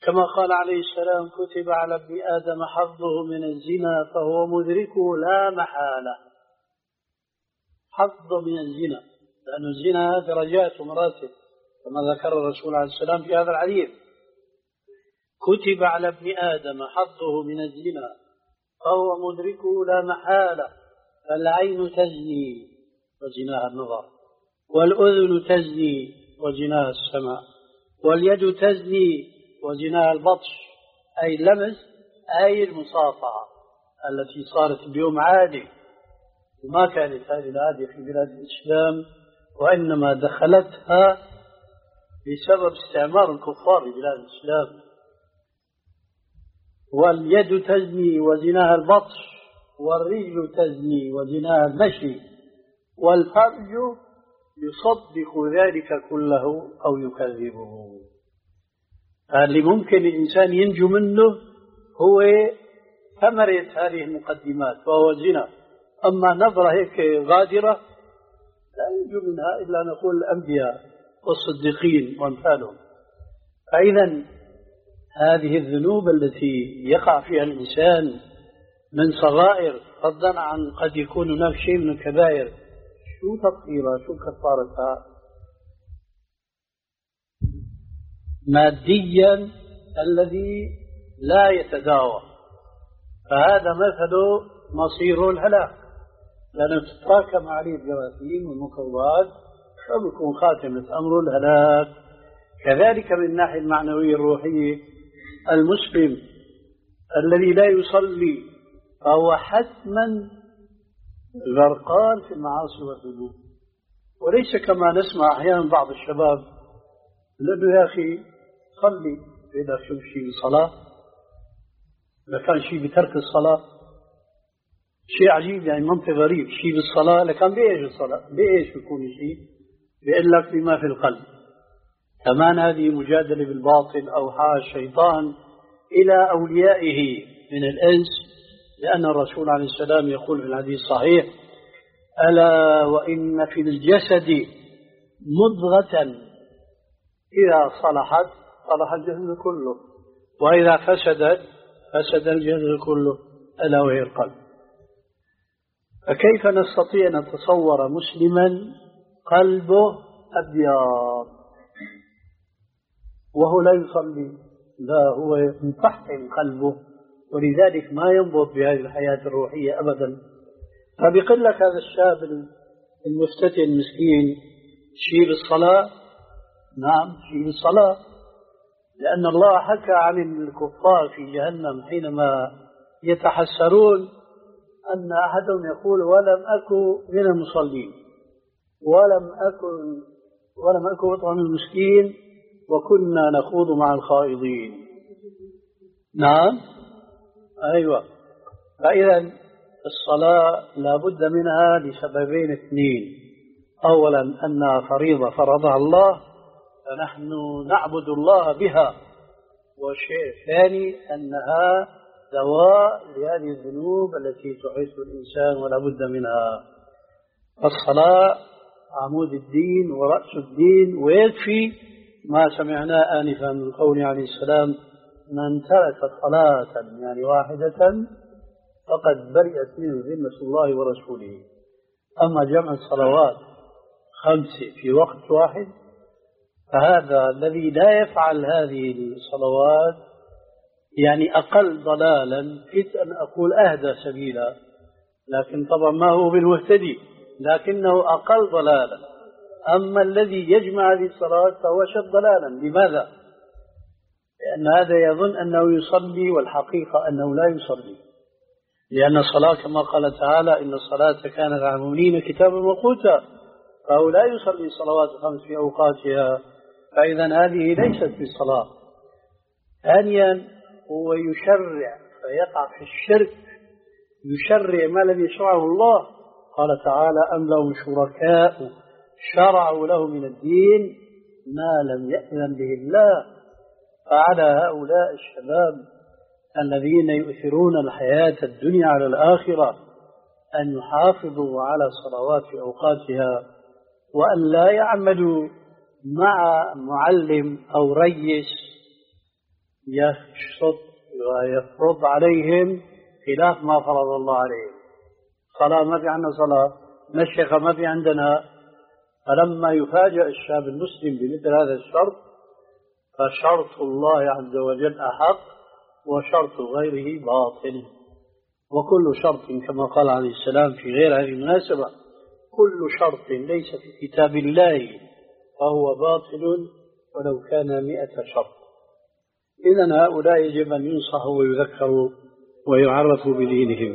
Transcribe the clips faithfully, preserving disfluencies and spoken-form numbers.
كما قال عليه السلام: كتب على ابن آدم حظه من الزنا فهو مدركه لا محالة. حظه من الزنا، لأن الزنا درجات ومراتب كما ذكر الرسول عليه السلام في هذا الحديث: كتب على ابن آدم حظه من الزنا فهو مدركه لا محالة. فالعين تزني وزناها النظر، والأذن تزني وزناها السمع، واليد تزني وزناها البطش، أي اللمس، أي المصافحة التي صارت اليوم عادة، وما كانت هذه العادة في بلاد الإسلام، وإنما دخلتها بسبب استعمار الكفار لبلاد الإسلام. واليد تزني وزناها البطش، والرجل تزني وزناها المشي، والفرج يصدق ذلك كله أو يكذبه. اللي ممكن الإنسان ينجو منه هو ثمرة هذه المقدمات وهو الزنا. أما نظرة هيك غادرة لا ينجو منها إلا نقول الأنبياء والصديقين وأمثالهم. فإذا هذه الذنوب التي يقع فيها الإنسان من صغائر، فضلا عن قد يكون هناك شيء من الكبائر، شو تفصيلها؟ شو كفارتها؟ ماديا الذي لا يتداوى، فهذا مثل مصير الهلاك، لأنه تتراكم عليه الجراثيم والميكروبات فبيكون خاتمة أمر الهلاك. كذلك من الناحية المعنوية الروحية، المسلم الذي لا يصلي فهو حتما غرقان في المعاصي والذنوب، وليس كما نسمع أحيانا بعض الشباب: لأنه يا أخي صلي، إذا شوف شيء بالصلاة، إذا كان شيء بترك الصلاة شيء عجيب، يعني منطق غريب، شيء بالصلاة لكان بإيش الصلاة؟ بإيش بيكون شيء؟ بيقول لك بما في القلب. كمان هذه مجادلة بالباطل أوحى الشيطان إلى أوليائه من الإنس، لأن الرسول عليه السلام يقول في الحديث الصحيح: ألا وإن في الجسد مضغة إذا صلحت صلح الجسد كله، وإذا فسدت فسد الجسد كله، ألا وهي القلب. فكيف نستطيع أن نتصور مسلما قلبه أبيض وهو لا يصلي؟ لا، هو مفحم قلبه، ولذلك ما ينبض بهذه الحياة الروحية أبدا. فبيقول لك هذا الشاب المفتتن المسكين: شيء بالصلاة. نعم، شيء بالصلاة، لأن الله حكى عن الكفار في جهنم حينما يتحسرون أن أحدهم يقول: ولم أكن من المصلين، ولم أكن ولم أكن أطعم المسكين، وكنا نخوض مع الخائضين. نعم، أيوة. فإذا الصلاة لا بد منها لسببين اثنين: أولا أنها فريضة فرضها الله فنحن نعبد الله بها، والشيء الثاني أنها دواء لهذه الذنوب التي تحيط الإنسان ولا بد منها. الصلاة عمود الدين ورأس الدين، ويكفي ما سمعناه آنفا من قول عليه السلام: من ترك صلاة يعني واحدة فقد برئت منه ذمة الله ورسوله. أما جمع الصلوات خمسة في وقت واحد، فهذا الذي لا يفعل هذه الصلوات يعني أقل ضلالا، كنت أن أقول أهدى سبيلا، لكن طبعا ما هو بالمهتدي، لكنه أقل ضلالا. أما الذي يجمع هذه الصلاة فهو شد ضلالا. لماذا؟ لأن هذا يظن أنه يصلي والحقيقة أنه لا يصلي، لأن الصلاة كما قال تعالى: إن الصلاة كانت على المؤمنين كتابا موقوتا، فهو لا يصلي الصلوات الخمس في أوقاتها، فإذا هذه ليست في الصلاة. ثانيا هو يشرع فيقع في الشرك، يشرع ما لم يشرعه الله. قال تعالى: أم لهم شركاء شرعوا له من الدين ما لم يأذن به الله. فعلى هؤلاء الشباب الذين يؤثرون الحياة الدنيا على الآخرة أن يحافظوا على الصلوات في أوقاتها، وأن لا يعملوا مع معلم أو ريس يشط ويفرض عليهم خلاف ما فرض الله عليهم. صلاة ما في عندنا صلاة، مشيخة ما في عندنا. فلما يفاجأ الشاب المسلم بمثل هذا الشرط فشرط الله عز وجل أحق وشرط غيره باطل. وكل شرط كما قال عليه السلام في غير هذه المناسبة: كل شرط ليس في كتاب الله فهو باطل ولو كان مئة شرط. إذن هؤلاء يجب أن ينصحوا ويذكروا ويعرفوا بدينهم.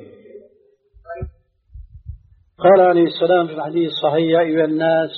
قال عليه السلام في الحديث الصحيح: يا أيها الناس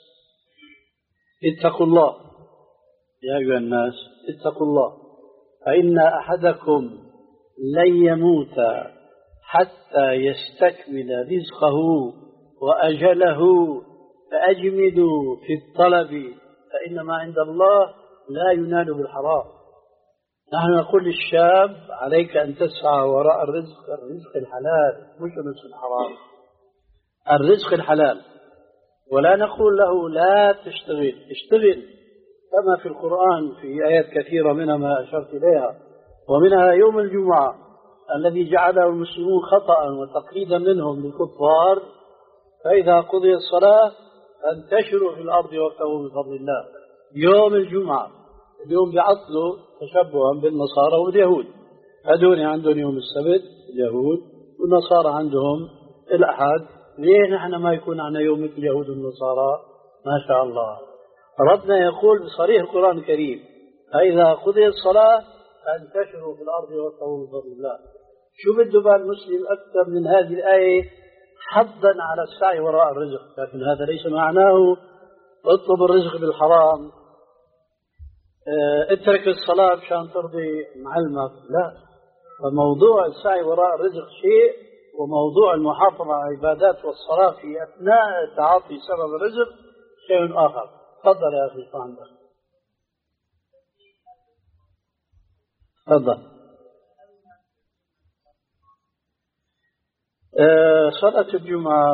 اتقوا الله، يا أيها الناس اتقوا الله، فإن أحدكم لن يموت حتى يستكمل رزقه وأجله، فأجمدوا في الطلب فإن ما عند الله لا ينال بالحرام. نحن نقول للشاب: عليك أن تسعى وراء الرزق، الرزق الحلال مش الرزق الحرام، الرزق الحلال. ولا نقول له لا تشتغل، اشتغل كما في القرآن في آيات كثيرة منها ما أشرت إليها، ومنها يوم الجمعة الذي جعله المسلمون خطأ وتقليدا منهم للكفار: فإذا قضي الصلاة فانتشروا في الأرض وابتغوا من فضل الله. يوم الجمعة اليوم بيعطلوا تشبها بالنصارى واليهود، هذول عندهم يوم السبت اليهود، والنصارى عندهم الأحد. ليه نحن ما يكون عنا يوم مثل اليهود والنصارى؟ ما شاء الله. ربنا يقول بصريح القرآن الكريم: فإذا قضي الصلاة فانتشروا في الأرض وابتغوا من فضل الله. شو بده بال المسلم أكثر من هذه الآية حضا على السعي وراء الرزق؟ لكن هذا ليس معناه اطلب الرزق بالحرام، اه اترك الصلاة مشان ترضي معلمك، لا. فموضوع السعي وراء الرزق شيء، وموضوع المحافظة على العبادات والصلاة في أثناء تعاطي سبب الرزق شيء آخر. تفضل يا أخي صاحبك، تفضل. اه صلاة الجمعة،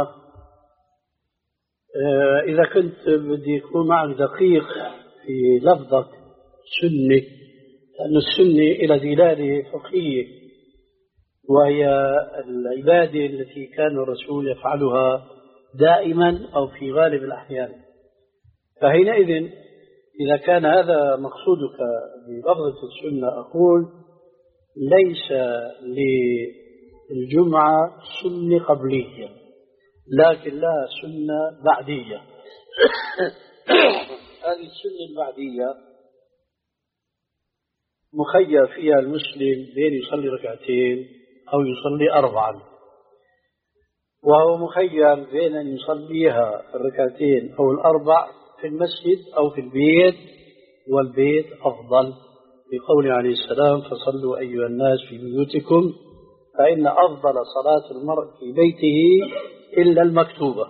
اه إذا كنت بدي يكون معك دقيق في لفظك سنة، لأن السنة إلى دلالة فقهية، وهي العبادة التي كان الرسول يفعلها دائما أو في غالب الأحيان. فحينئذ إذا كان هذا مقصودك بلفظة السنة، أقول ليس للجمعة سنة قبلية، لكن لها سنة بعدية. هذه السنة البعدية مخير فيها المسلم بين يصلي ركعتين أو يصلي أربعا، وهو مخير بين أن يصليها الركعتين أو الأربع في المسجد أو في البيت، والبيت أفضل، بقول عليه السلام: فصلوا أيها الناس في بيوتكم فإن أفضل صلاة المرء في بيته إلا المكتوبة.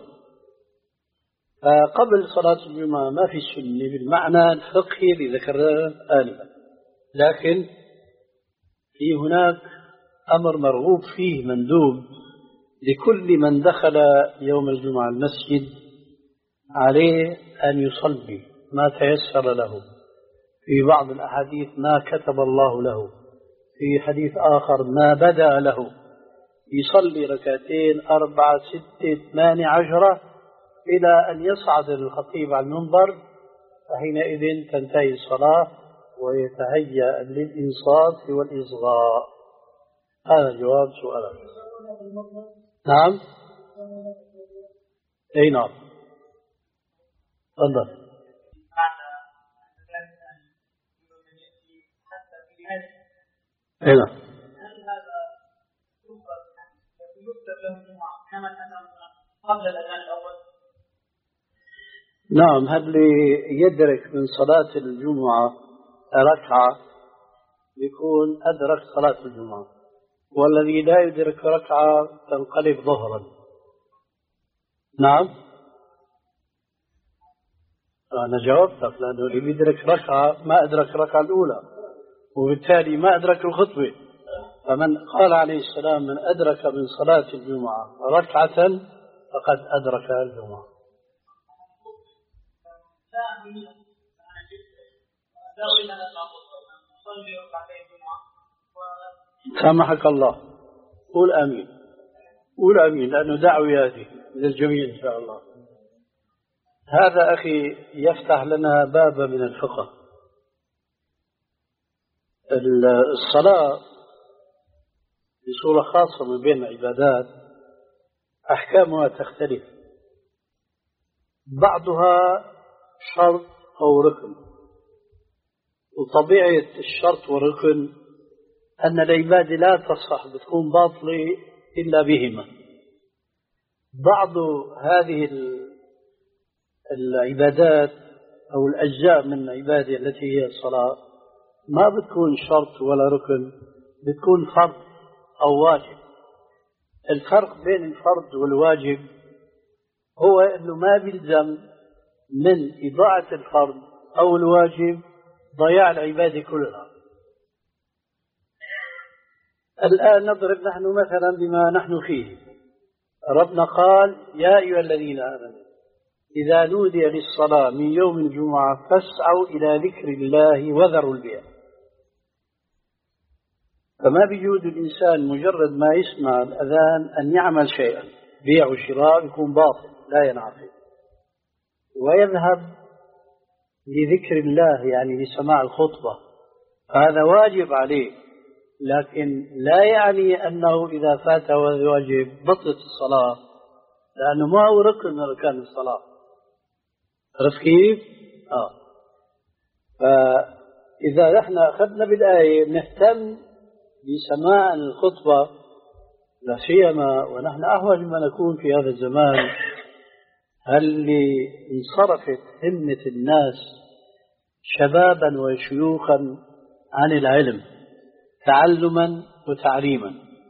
فقبل صلاة الجمعة ما في السنة بالمعنى الفقهي اللي ذكرناه آنفا، لكن في هناك أمر مرغوب فيه مندوب لكل من دخل يوم الجمعة المسجد، عليه أن يصلي ما تيسر له. في بعض الأحاديث ما كتب الله له، في حديث آخر ما بدأ له. يصلي ركعتين أربعة ستة ثمانية عشرة إلى أن يصعد الخطيب على المنبر، فحينئذ تنتهي الصلاة ويتهيأ للإنصات والإصغاء. هذا جواب سؤالك. نعم، أي نعم، تفضل. أي نعم. نعم، هل يدرك من صلاة الجمعة ركعة يكون أدرك صلاة الجمعة، والذي لا يدرك ركعة تنقلب ظهرا. نعم، أنا جاوبتك، لأنه اللي يدرك ركعة ما أدرك الركعة الأولى، وبالتالي ما أدرك الخطبة. فمن قال عليه السلام: من أدرك من صلاة الجمعة ركعة فقد أدرك الجمعة. سامحك الله، قول آمين، قول آمين، لأنه دعوة هذه للجميع إن شاء الله. هذا أخي يفتح لنا بابا من الفقه. الصلاة بصورة خاصة من بين العبادات أحكامها تختلف، بعضها شرط أو ركن، وطبيعة الشرط والركن أن العبادة لا تصح بتكون باطلة إلا بهما. بعض هذه العبادات أو الأجزاء من العبادة التي هي الصلاة ما بتكون شرط ولا ركن، بتكون فرض أو واجب. الفرق بين الفرض والواجب هو أنه ما بيلزم من إضاعة الفرض أو الواجب ضياع العبادة كلها. الآن نضرب نحن مثلا بما نحن فيه، ربنا قال يا أيها الذين آمنوا إذا نودي للصلاة من يوم الجمعة فاسعوا إلى ذكر الله وذروا البيع. فما بيجوز الإنسان مجرد ما يسمع الأذان أن يعمل شيئا، بيع وشراء يكون باطل لا ينعقد، ويذهب لذكر الله يعني لسماع الخطبة، هذا واجب عليه، لكن لا يعني أنه إذا فاته الواجب بطلت الصلاة، لأنه ما هو ركن من أركان الصلاة. عرفت كيف؟ آه. فإذا نحن أخذنا بالآية نهتم بسماع الخطبة، لا سيما ونحن أحوج ما نكون في هذا الزمان، هل انصرفت همة الناس شبابا وشيوخا عن العلم تعلما وتعليما.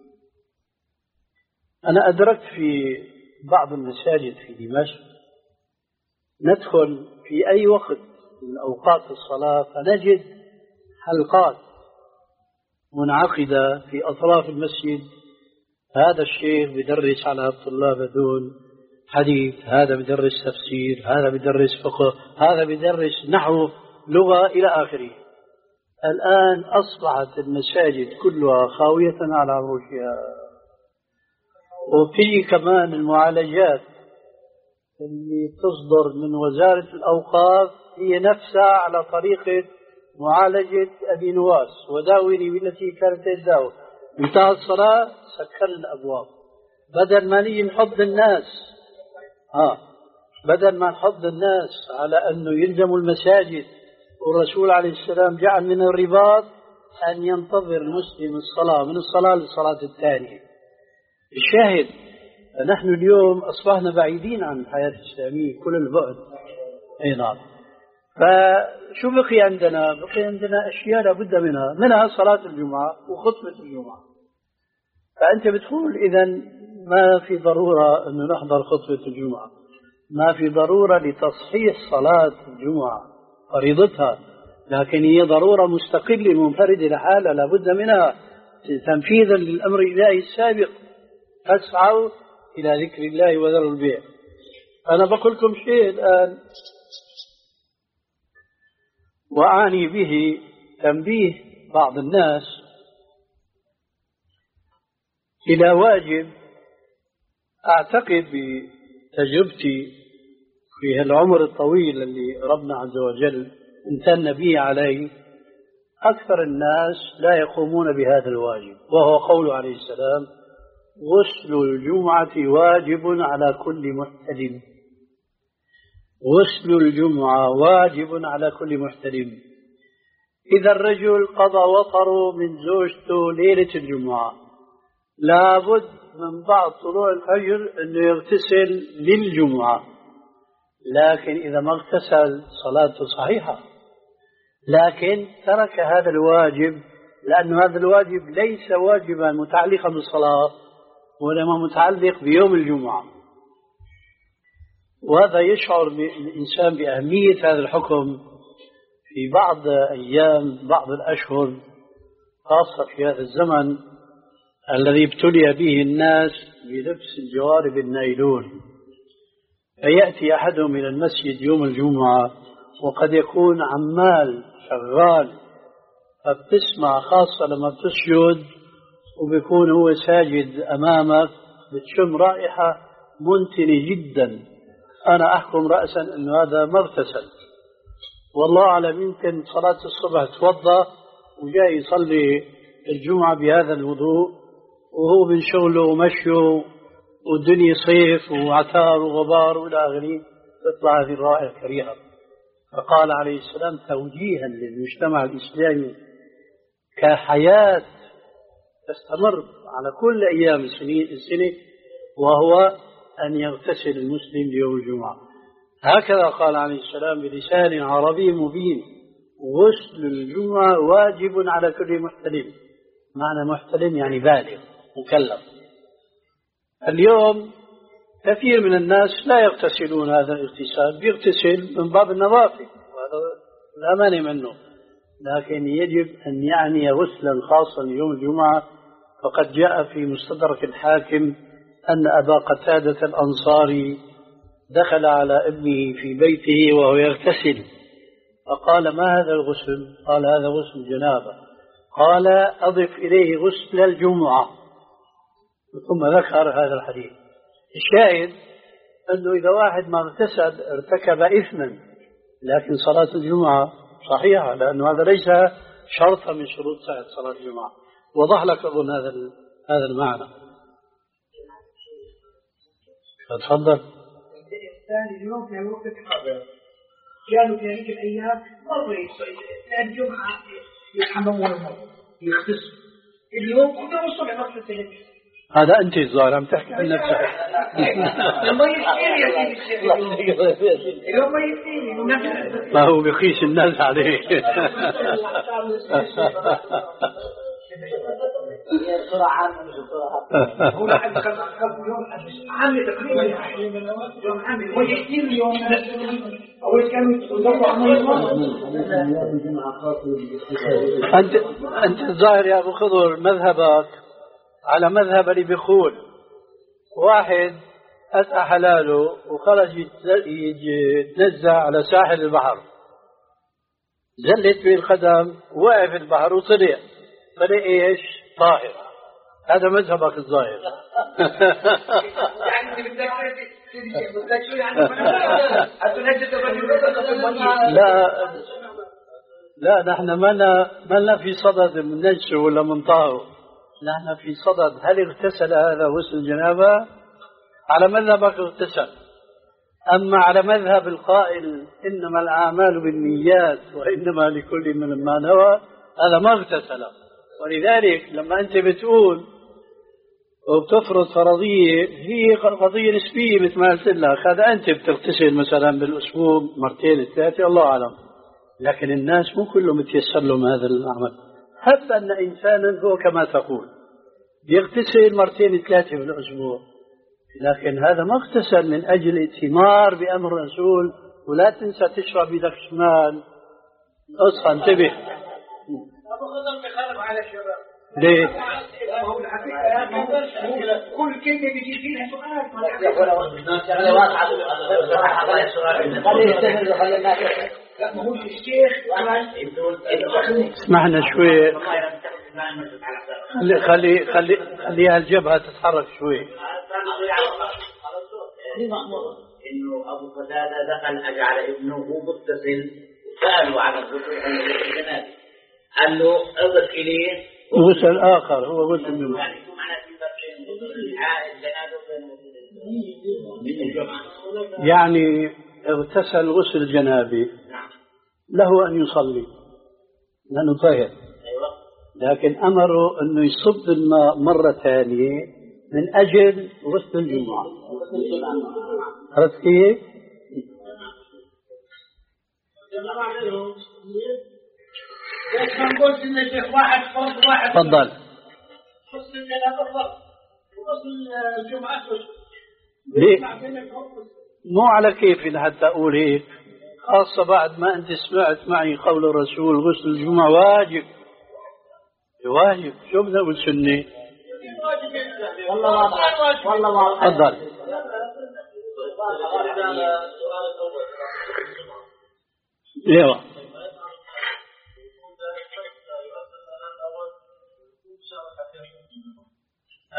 أنا أدركت في بعض المساجد في دمشق ندخل في أي وقت من أوقات الصلاة فنجد حلقات منعقدة في أطراف المسجد، هذا الشيخ بدرس على الطلاب دون حديث، هذا بدرس تفسير، هذا بدرس فقه، هذا بدرس نحو، لغة، إلى آخره. الآن أصبحت المساجد كلها خاوية على عروشها، وفي كمان المعالجات اللي تصدر من وزارة الأوقاف هي نفسها على طريقة معالجة أبي نواس، وداوني بالتي كانت تداوي. انتهى الصلاة سكر الأبواب، بدل ما نيجي نحض الناس آه بدل ما نحض الناس على أنه يلزموا المساجد، والرسول عليه السلام جعل من الرباط أن ينتظر المسلم الصلاة من الصلاة للصلاة الثانية. الشاهد نحن اليوم أصبحنا بعيدين عن الحياة الإسلامية كل البعد. أي نعم. فشو بقي عندنا؟ بقي عندنا أشياء لابد منها، منها صلاة الجمعة وخطبة الجمعة. فأنت بتقول إذن ما في ضرورة أن نحضر خطبة الجمعة، ما في ضرورة لتصحيح صلاة الجمعة فريضتها، لكن هي ضرورة مستقلة منفردة لحالها لابد منها تنفيذا للأمر الإلهي السابق، أسعوا إلى ذكر الله وذروا البيع. أنا بقول لكم شيء الآن وأعني به تنبيه بعض الناس إلى واجب أعتقد بتجربتي في العمر الطويل اللي ربنا عز وجل امتن به عليه، أكثر الناس لا يقومون بهذا الواجب، وهو قوله عليه السلام غسل الجمعة واجب على كل محتلم. غسل الجمعة واجب على كل محتلم. إذا الرجل قضى وطره من زوجته ليلة الجمعة لابد من بعد طلوع الفجر أنه يغتسل للجمعة، لكن إذا ما اغتسل صلاته صحيحة، لكن ترك هذا الواجب لأن هذا الواجب ليس واجبا متعلقا بالصلاة وإنما متعلق بيوم الجمعة. وهذا يشعر الإنسان بأهمية هذا الحكم في بعض أيام بعض الأشهر، خاصة في هذا الزمن الذي ابتلي به الناس بلبس الجوارب النايلون، فيأتي أحدهم إلى المسجد يوم الجمعة وقد يكون عمال شغال فبتسمع خاصة لما بتسجد وبيكون هو ساجد أمامك بتشم رائحة منتنة جدا. أنا أحكم رأسا أنه هذا ما اغتسل، والله أعلم. يمكن صلاة الصبح توضأ وجاي يصلي الجمعة بهذا الوضوء وهو من شغله ومشيه والدنيا صيف وعتار وغبار وإلى آخره، تطلع هذه الرائحة الكريهة. فقال عليه السلام توجيها للمجتمع الإسلامي كحياة تستمر على كل أيام السنة، وهو أن يغتسل المسلم ليوم الجمعة. هكذا قال عليه السلام بلسان عربي مبين: غسل الجمعة واجب على كل محتلم. معنى محتلم يعني بالغ مكلف. اليوم كثير من الناس لا يغتسلون هذا الاغتسال، بيغتسل من باب النظافة وهذا لا مانع منه، لكن يجب أن يعني غسلا خاصا ليوم الجمعة. فقد جاء في مستدرك الحاكم أن أبا قتادة الأنصاري دخل على ابنه في بيته وهو يغتسل، فقال: ما هذا الغسل؟ قال: هذا غسل جنابة. قال: أضف إليه غسل الجمعة. ثم ذكر هذا الحديث. الشاهد أنه إذا واحد ما اغتسل ارتكب إثما، لكن صلاة الجمعة صحيحة، لأنه هذا ليس شرطا من شروط صحة صلاة الجمعة. وضح لك أظن هذا هذا المعنى. تفضل. الثاني اليوم في وقت حاضر كانوا في هذه الأيام مرة الجمعة يحممون المرة يغتسل، اليوم كنا الصبح نغتسل. هذا أنت الظاهر عم تحكي عن نفسك. ما يصير يا سيدي اليوم ما يصير، ما هو بقيس الناس عليه. هو لحد يوم عامل تقريبا يوم عامل هو يحكي اليوم أول كان أنت أنت الظاهر يا أبو خضر مذهبك على مذهب اللي بيقول واحد أتى حلاله وخرج يتنزع على ساحل البحر، زلت به القدم وقف البحر وطلع طلع ايش؟ طاهر. هذا مذهبك الظاهر. لا لا نحن ما لنا في صدد من نجسه ولا من طاهره، نحن في صدد هل اغتسل هذا غسل جنابه؟ على مذهبك اغتسل. أما على مذهب القائل إنما الأعمال بالنيات وإنما لكل من ما نوى، هذا ما اغتسل. ولذلك لما أنت بتقول وبتفرض فرضية هي قضية نسبية مثل ما قلت لك، هذا أنت بتغتسل مثلا بالأسبوع مرتين ثلاثة الله أعلم، لكن الناس مو كلهم يتيسر لهم هذا العمل. هب أن إنسانا هو كما تقول يغتسل مرتين ثلاثة في الأسبوع، لكن هذا ما اغتسل من أجل ائتمار بأمر الرسول. ولا تنسى تشرب بيدك شمال. اصحى انتبه. أبو خضر بخرب على الشباب. ليه؟ كل كلمة بيجي فيها سؤال. لا ما هو الشيخ اسمعنا شوي. خلي خلي خلي خليها الجبهة تتحرك شوي. إنه أبو قتادة دخل أجعل ابنه متصل وسأله عن الغسل الجنابي، قال له اضف إليه غسل آخر هو غسل منه. يعني شو معنى في يعني اغتسل غسل جنابي له أن يصلي لأنه طاهر، لكن أمره أنه يصب الماء مرة ثانية من أجل غسل الجمعة. عرفت كيف؟ تفضل. ليه؟ مو على كيف حتى أقول هيك، خاصة بعد ما أنت سمعت معي قول الرسول غسل الجمعة واجب. واجب شو بدنا نقول سنة؟ والله واضح والله واضح. تفضل. ايوه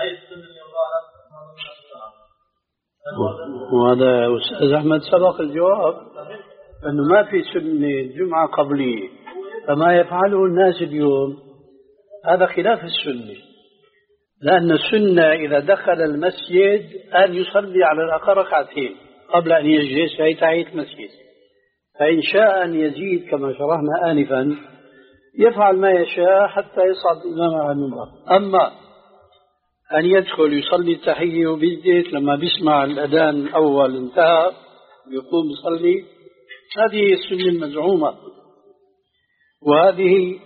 وهذا أستاذ أحمد سبق الجواب أنه ما في سنة جمعة قبلية، فما يفعله الناس اليوم هذا خلاف السنة، لأن السنة إذا دخل المسجد أن يصلي على الأقل ركعتين قبل أن يجلس، هي تحية المسجد. فإن شاء أن يزيد كما شرحنا آنفا يفعل ما يشاء حتى يصعد الإمام على المنبر. أما أن يدخل يصلي التحية وبيجلس لما بيسمع الأذان الأول انتهى يقوم يصلي، هذه السنة المزعومة، وهذه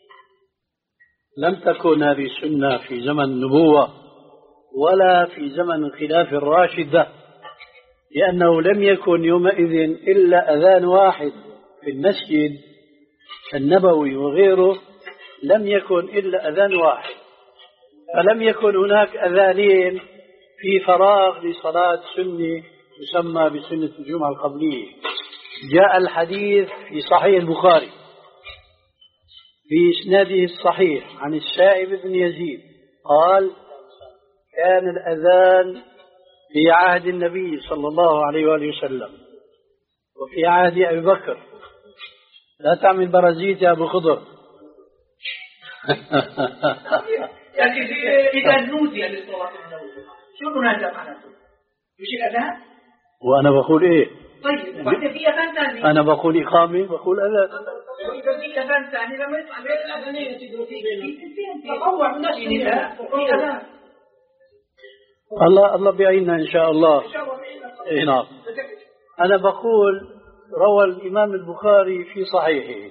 لم تكن هذه السنة في زمن النبوة ولا في زمن الخلافة الراشدة، لأنه لم يكن يومئذ إلا أذان واحد في المسجد النبوي وغيره، لم يكن إلا أذان واحد، فلم يكن هناك أذانين في فراغ لصلاة سنة يسمى بسنة الجمعة القبلية. جاء الحديث في صحيح البخاري في إسناده الصحيح عن السائب بن يزيد قال: كان الأذان في عهد النبي صلى الله عليه وآله وسلم وفي عهد أبي بكر. لا تعمل برازيت يا أبو خضر. لكن إذا نودي للصلاة النبوية شو المناسبة معناته؟ مش الأذان؟ وأنا بقول إيه؟ طيب وبعدين في أذان ثاني. أنا بقول إقامة بقول أذان. إذا في أذان ثاني لما يطلع غير الأذانين تقول في تطوع من نفس النداء وفي أذان. الله الله بيعيننا إن شاء الله. إيه نعم. أنا بقول روى الإمام البخاري في صحيحه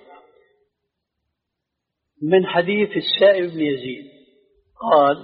من حديث السائب بن يزيد قال: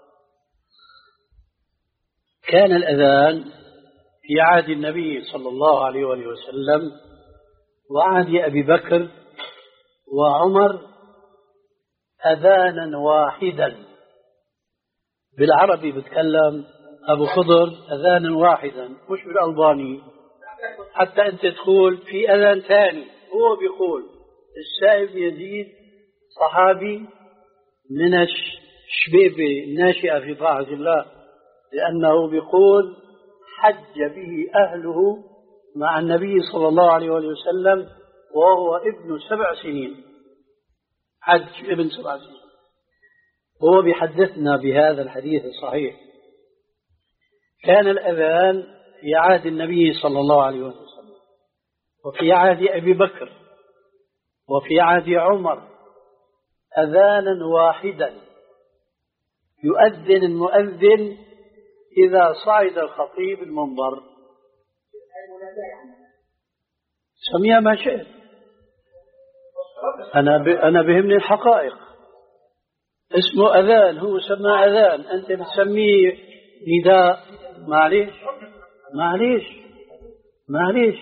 كان الأذان في عهد النبي صلى الله عليه وآله وسلم وعهد أبي بكر وعمر أذانا واحدا. بالعربي بتكلم أبو خضر أذانا واحدا، مش بالألباني. حتى أنت تقول في أذان ثاني، هو بيقول السائب يزيد صحابي من الشبيبة الناشئة في طاعة الله، لأنه بيقول حج به أهله مع النبي صلى الله عليه وسلم وهو ابن سبع سنين، حج ابن سبع سنين. هو بيحدثنا بهذا الحديث الصحيح. كان الأذان في عهد النبي صلى الله عليه وسلم وفي عهد أبي بكر وفي عهد عمر أذانا واحدا، يؤذن المؤذن إذا صعد الخطيب المنبر. سميها ما شئت، أنا ب... أنا بهمني الحقائق. اسمه أذان، هو سمى أذان، أنت بتسميه نداء. معليش معليش معليش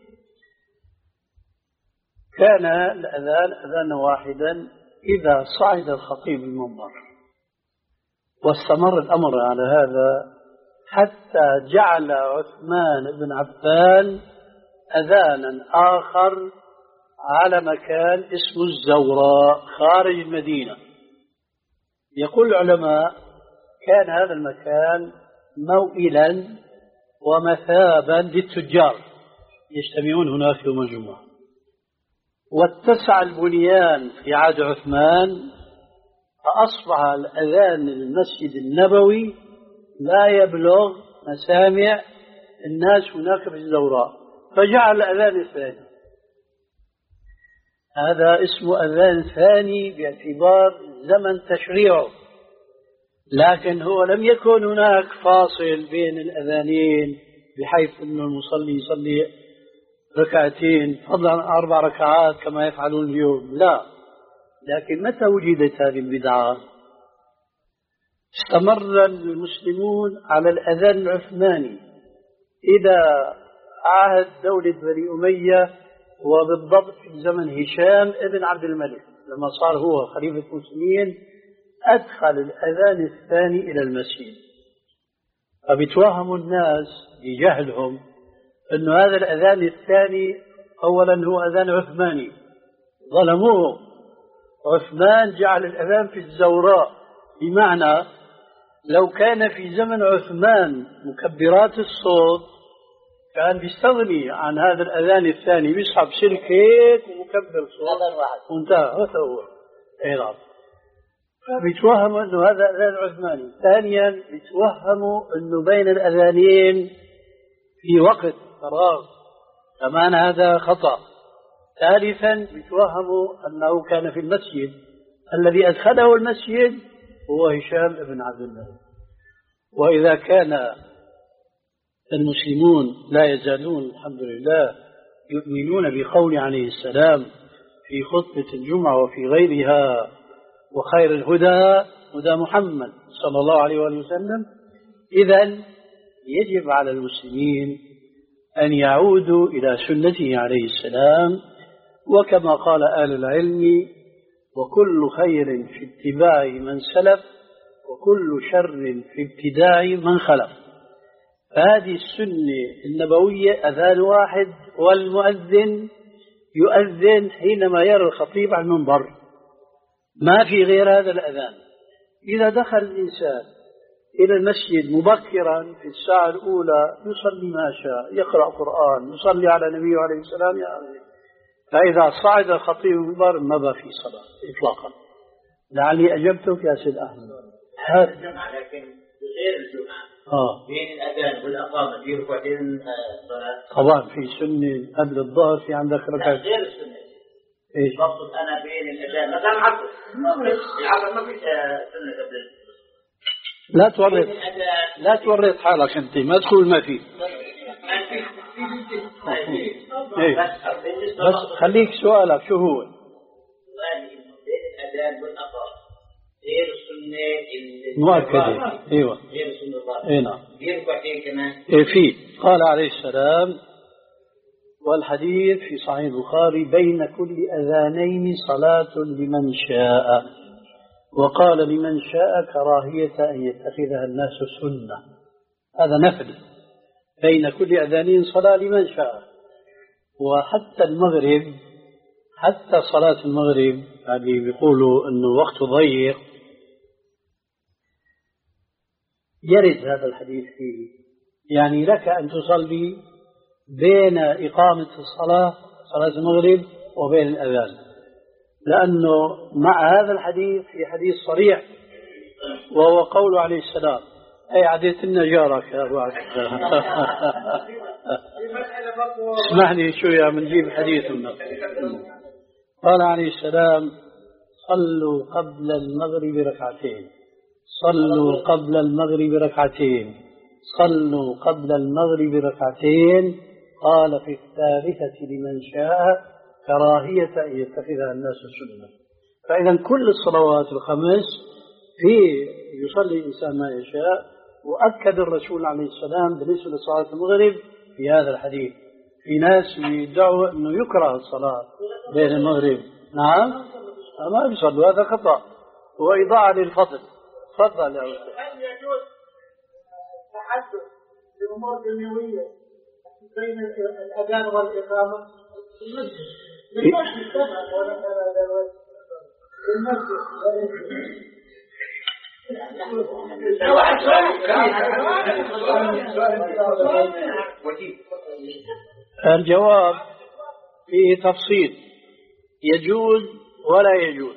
كان الأذان أذان واحدا إذا صعد الخطيب المنبر، واستمر الأمر على هذا حتى جعل عثمان بن عفان أذانا آخر على مكان اسمه الزوراء خارج المدينة. يقول العلماء كان هذا المكان موئلا ومثابا للتجار يجتمعون هناك يوم الجمعة. واتسع البنيان في عهد عثمان، فأصبح الأذان المسجد النبوي لا يبلغ مسامع الناس هناك في الزوراء، فجعل الأذان الثاني. هذا اسمه أذان ثاني باعتبار زمن تشريعه، لكن هو لم يكن هناك فاصل بين الأذانين بحيث أن المصلي يصلي ركعتين فضلا عن أربع ركعات كما يفعلون اليوم، لا. لكن متى وجدت هذه البدعة؟ استمر المسلمون على الأذان العثماني إلى عهد دولة بني أمية، وبالضبط في زمن هشام ابن عبد الملك لما صار هو خليفة المسلمين أدخل الأذان الثاني إلى المسجد. فبيتوهموا الناس بجهلهم أن هذا الأذان الثاني أولا هو أذان عثماني، ظلموه. عثمان جعل الأذان في الزوراء، بمعنى لو كان في زمن عثمان مكبرات الصوت كان بيستغني عن هذا الأذان الثاني، بيسحب سلك هيك ومكبر صوت وانتهى. هذا هو. اي نعم. فبيتوهموا انه هذا أذان عثماني. ثانيا بيتوهموا انه بين الأذانين في وقت فراغ، كمان هذا خطأ. ثالثا بيتوهموا أنه كان في المسجد، الذي أدخله المسجد هو هشام بن عبد الله. وإذا كان المسلمون لا يزالون الحمد لله يؤمنون بقول عليه السلام في خطبة الجمعة وفي غيرها وخير الهدى هدى محمد صلى الله عليه وآله وسلم، إذن يجب على المسلمين أن يعودوا إلى سنته عليه السلام، وكما قال أهل العلم: وكل خير في اتباع من سلف وكل شر في ابتداع من خلف. فهذه السنة النبوية أذان واحد، والمؤذن يؤذن حينما يرى الخطيب على المنبر، ما في غير هذا الأذان. إذا دخل الإنسان إلى المسجد مبكرا في الساعة الأولى يصلي ما شاء، يقرأ قرآن، يصلي على النبي عليه السلام يا أخي. فإذا صعد الخطيب المنبر ما بقى في صلاة إطلاقا. لعلي أجبتك يا سيد أحمد. هذا الجمعة لكن غير الجمعة آه. بين الأذان والأقامة في ركعتين صلاة. طبعا في سنة قبل الظهر، في عندك ركعة غير السنة. إيش؟ بقصد أنا بين الأذان مثلا العصر، العصر ما في سنة قبل. لا تورط لا تورط حالك أنت، ما تقول ما في. إيه. بس خليك سؤالك شو هو؟ سؤالي بين الأذان والأقامة غير السنة مؤكدة. أيوة. غير السنة الظاهرة. إيه نعم. غير ركعتين كمان. إيه في. قال عليه السلام، والحديث في صحيح البخاري: بين كل أذانين صلاة لمن شاء. وقال لمن شاء كراهية أن يتخذها الناس سنة. هذا نفل. بين كل أذانين صلاة لمن شاء. وحتى المغرب، حتى صلاة المغرب يعني بيقولوا أنه وقت ضيق، يرد هذا الحديث فيه. يعني لك أن تصلي بين إقامة الصلاة صلاة المغرب وبين الأذان، لأنه مع هذا الحديث في حديث صريح وهو قول عليه السلام: أي عديت النجارك يا أبو عبد الله. اسمعني شوية من جيب حديث النبي. قال عليه السلام: صلوا قبل المغرب ركعتين، صلوا قبل المغرب ركعتين، صلوا قبل المغرب ركعتين. قال في الثالثة لمن شاء كراهية أن يتخذها الناس سنة. فإذا كل الصلوات الخمس في يصلي الإنسان ما يشاء. وأكد الرسول عليه السلام بالنسبة لصلاة المغرب في هذا الحديث. في ناس يدعوا أنه يكره الصلاة بين المغرب. نعم ما بيصلوا، هذا خطأ وإضاعة للفضل. تفضل يا أستاذ. هل يجوز تحدث بأمور دنيوية بين الأذان والإقامة في المسجد؟ المسجد طبعا ولا المسجد. الجواب فيه تفصيل: يجوز ولا يجوز،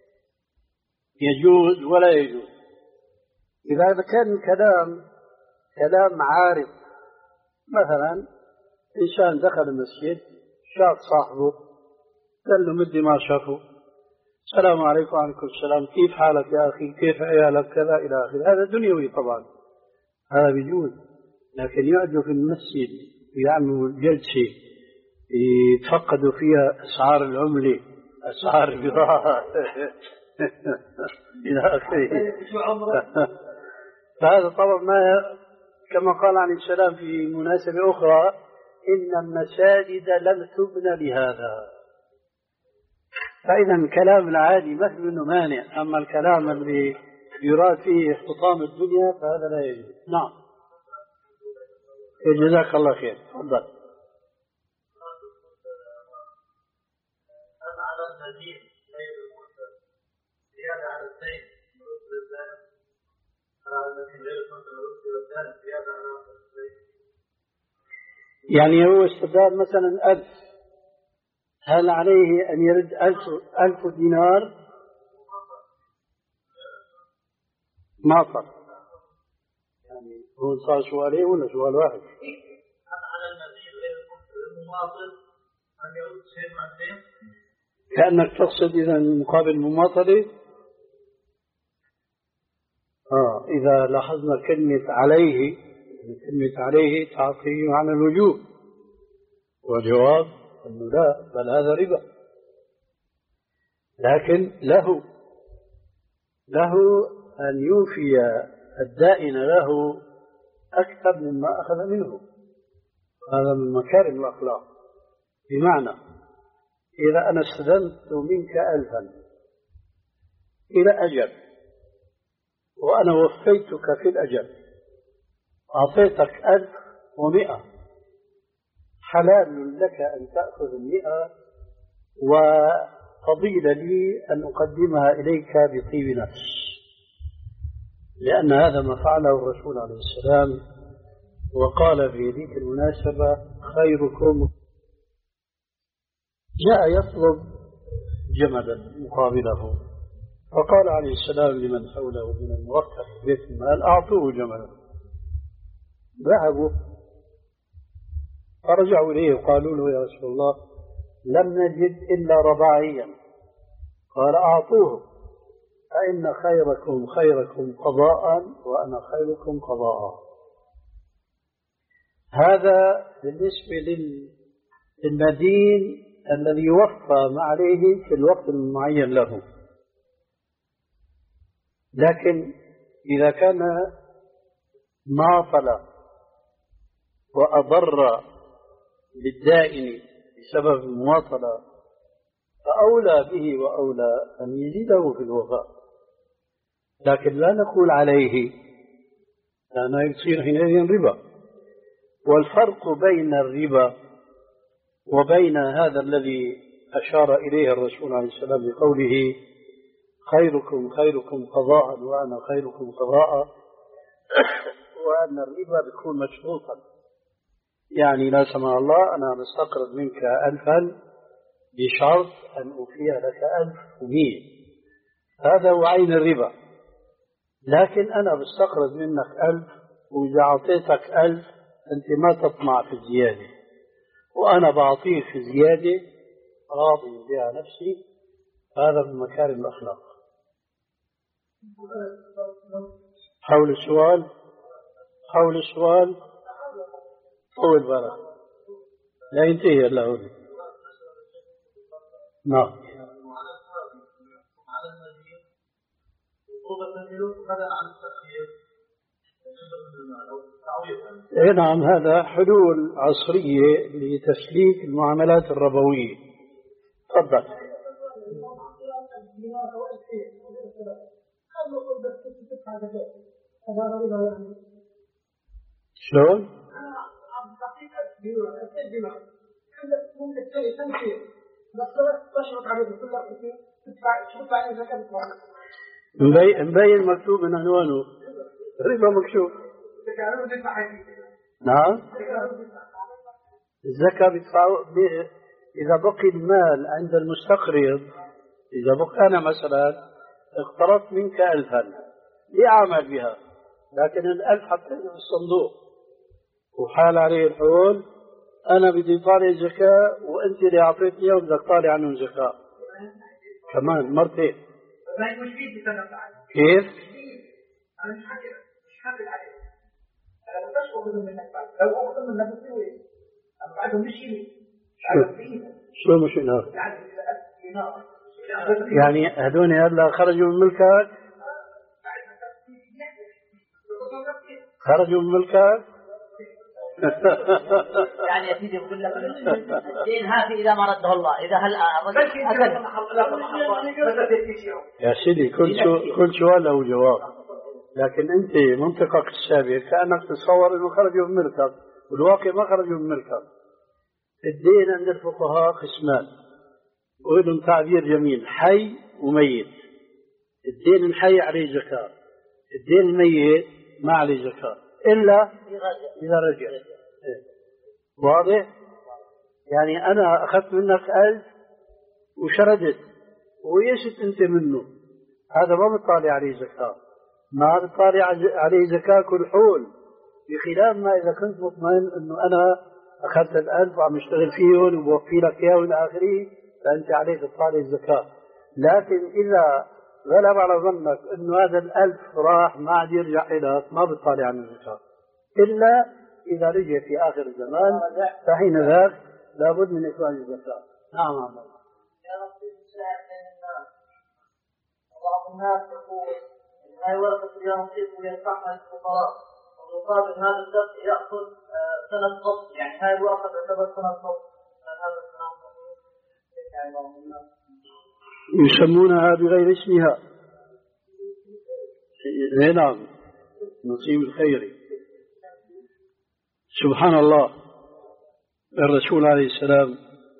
يجوز ولا يجوز. إذا كان الكلام كلام عارض، مثلا إنسان دخل المسجد شاف صاحبه قال له مدي ما شافه، السلام عليكم وعليكم السلام، كيف حالك يا أخي، كيف عيالك، كذا إلى آخره. هذا دنيوي طبعا، هذا بيجوز. لكن يقعدوا في المسجد يعملوا جلسة يتفقدوا فيها أسعار العملة، أسعار البضاعة إلى آخره. فهذا طبعا ما، كما قال عليه السلام في مناسبة أخرى: إن المساجد لم تبنى لهذا. فإذا الكلام العادي ما في منه مانع، أما الكلام اللي يراد فيه اختطام الدنيا فهذا لا يجوز. نعم. جزاك الله خير. تفضل. يعني هو استدار مثلا ألف، هل عليه أن يرد ألف, ألف دينار؟ ما صار. يعني هو صار سؤالين ولا سؤال واحد؟ كأنك تقصد إذا مقابل مماطلة. آه إذا لاحظنا كلمة عليه، كلمة عليه تعطي معنى الوجوب، والجواب أنه لا، بل هذا ربا، لكن له له أن يوفي الدائن له أكثر مما أخذ منه. هذا من مكارم الأخلاق. بمعنى إذا أنا استلمت منك ألفا إلى أجل وأنا وفيتك في الأجل، أعطيتك ألف ومئة، حلال لك أن تأخذ المئة وفضيل لي أن أقدمها إليك بطيب نفس، لأن هذا ما فعله الرسول عليه السلام، وقال في ذيك المناسبة خيركم جاء يطلب جملا مقابله، فقال عليه السلام لمن حوله من الموكل بيت المال أعطوه جملا. ذهبوا فرجعوا إليه وقالوا له يا رسول الله لم نجد إلا رباعيا، قال أعطوه، فإن خيركم خيركم قضاء وأنا خيركم قضاء. هذا بالنسبة للمدين الذي يوفى ما عليه في الوقت المعين له. لكن إذا كان ماطل وأضر بالدائن بسبب المواطلة فأولى به وأولى أن يزيده في الوفاء، لكن لا نقول عليه، لأنه يصير حينئذ ربا. والفرق بين الربا وبين هذا الذي أشار إليه الرسول عليه السلام بقوله خيركم خيركم قضاء وأنا خيركم قضاء، وأن الربا بيكون مشروطا، يعني لا سمح الله أنا بستقرض منك ألفا بشرط أن أوفي لك ألف ومية، هذا هو عين الربا. لكن أنا بستقرض منك ألف وإذا أعطيتك ألف أنت ما تطمع في الزيادة، وأنا بعطيك في زيادة راضي بها نفسي، هذا من مكارم الأخلاق. حول السؤال حول السؤال طول بالك لا ينتهي إلا هو. نعم. إيه نعم، هذا حلول عصرية لتسليك المعاملات الربوية. تفضل. شلون؟ مبين مكتوب من عنوانه ربا مكشوف. نعم. الزكاة بيدفعوا إذا بقي المال عند المستقرض. إذا بقي أنا مثلا اقترضت منك ألفا لأعمل بها، لكن الألف حطيته في الصندوق وحال عليه الحول، أنا بدي طالع زكاة وأنت اللي أعطيتني وبدك طالع عنه زكاة كمان مرتين. كيف؟ شو مش هناك؟ يعني هذول هلا خرجوا من ملكك؟ خرجوا من ملكك؟ يعني يا سيدي يقول لك الدين هذه إذا ما رده الله، إذا هل يا سيدي كل سو... كل سؤال له جواب، لكن أنت منطقك السابق كأنك تتصور إنه خرجوا من ملكك، والواقع ما خرجوا من ملكك. الدين عند الفقهاء قسمان، وإلهم تعبير جميل، حي وميت. الدين الحي عليه زكاة، الدين الميت ما عليه زكاة إلا إذا رجع. واضح؟ يعني أنا أخذت منك ألف وشردت ويشت أنت منه، هذا ما بتطالع عليه زكاة، ما بتطالع عليه زكاة كل حول، بخلاف ما إذا كنت مطمئن أنه أنا أخذت الألف وعم اشتغل فيهم وبوفي لك إياه والى آخره، فأنت عليك تطالع الزكاة. لكن إذا غلب على ظنك أنه هذا الألف راح ما عاد يرجع إليك، ما بتطالع عن الزكاة إلا إذا رجع في آخر الزمان، فحين ذاك لابد من إخراج الزكاة. نعم عم الله. بعض الناس يقول إن هاي ورقة اليانصيب ويدفعها للفقراء، ومقابل هذا الدفع يأخذ سنة ضبط، يعني هاي الورقة تعتبر سنة ضبط. هذا السنة يسمونها بغير اسمها. نعم، نصيب الخيري. سبحان الله. الرسول عليه السلام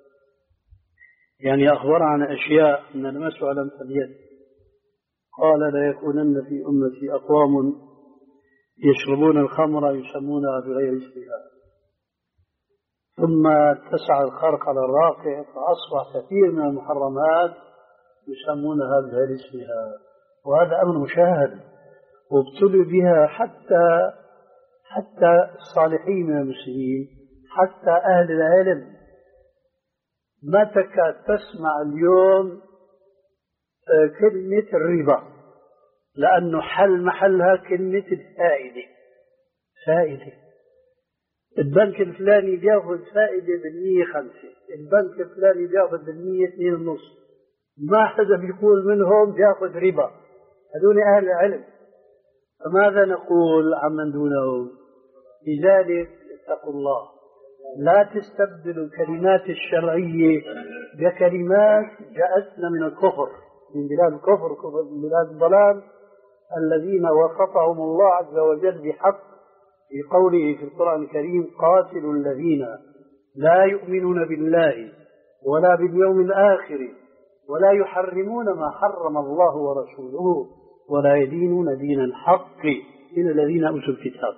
يعني أخبر عن أشياء من المس على اليد، قال لا يكونن في أمتي أقوام يشربون الخمر يسمونها بغير اسمها، ثم اتسع الخرق على الراقع فأصبح كثير من المحرمات يسمونها بغير اسمها، وهذا أمر مشاهد وابتلوا بها حتى حتى الصالحين من المسلمين، حتى أهل العلم. ما تكاد تسمع اليوم كلمة الربا، لأنه حل محلها كلمة الفائدة. فائدة البنك الفلاني بياخذ فائدة بالمية خمسة، البنك الفلاني بياخذ بالمية اثنين ونص، ما حدا بيقول منهم بياخذ ربا، هذول أهل العلم. فماذا نقول عمن دونهم؟ لذلك اتقوا الله، لا تستبدلوا الكلمات الشرعية بكلمات جاءتنا من الكفر، من بلاد الكفر، من بلاد الضلال، الذين وصفهم الله عز وجل بحق في قوله في القرآن الكريم: قاتلوا الذين لا يؤمنون بالله ولا باليوم الآخر ولا يحرمون ما حرم الله ورسوله ولا يدينون دين الحق من الذين أوتوا الكتاب.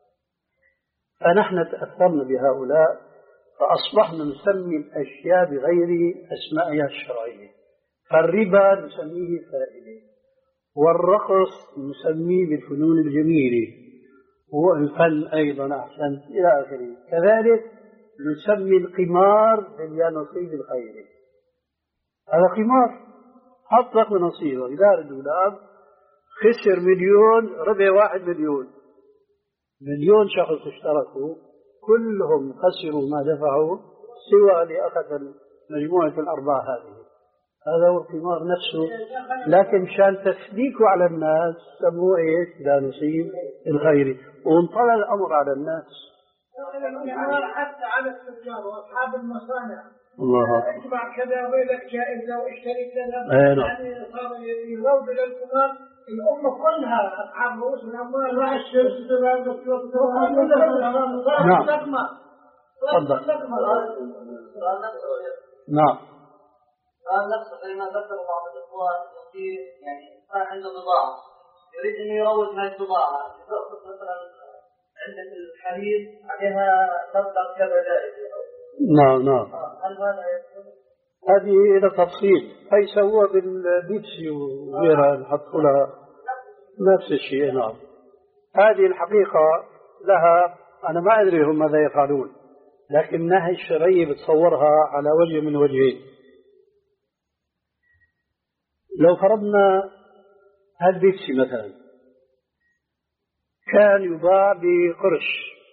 فنحن تأثرنا بهؤلاء فأصبحنا نسمي الأشياء بغير أسمائها الشرعية. فالربا نسميه فائدة، والرقص نسميه بالفنون الجميلة، والفن أيضا أحسن إلى آخره. كذلك نسمي القمار باليانصيب الخيري، هذا قمار، حط لك نصيبه، إذا الدولاب خسر مليون ربع واحد مليون، مليون شخص اشتركوا كلهم خسروا ما دفعوا سوى اللي أخذ مجموعة الأرباح هذه. هذا هو القمار نفسه، لكن مشان تسليكوا على الناس سموه ايش؟ لا نصيب الخيري، وانطلع الأمر على الناس. حتى على التجار وأصحاب المصانع، الله اجمع كذا ويلك جائزة واشتري كذا، يعني صار يروج للقمار. الأمة كلها أصحاب رؤوس الأموال مع الشركة نعم. تفضل. نعم. قال نفسه فيما ذكر بعض الإخوان يصير يعني كان عنده بضاعة يريد أن يروج هذه البضاعة، يأخذ مثلا عندك الحليب عليها مبلغ كذا جائزة. نعم نعم. هل هذا يكون؟ هذه إلى تفصيل، هي سووا بالبيبسي وغيرها نحطوا لها نفس الشيء. نعم. هذه الحقيقة لها أنا ما أدري هم ماذا يفعلون، لكن الناحية الشرعية بتصورها على وجه من وجهين. لو فرضنا هالبيبسي مثلا كان يباع بقرش،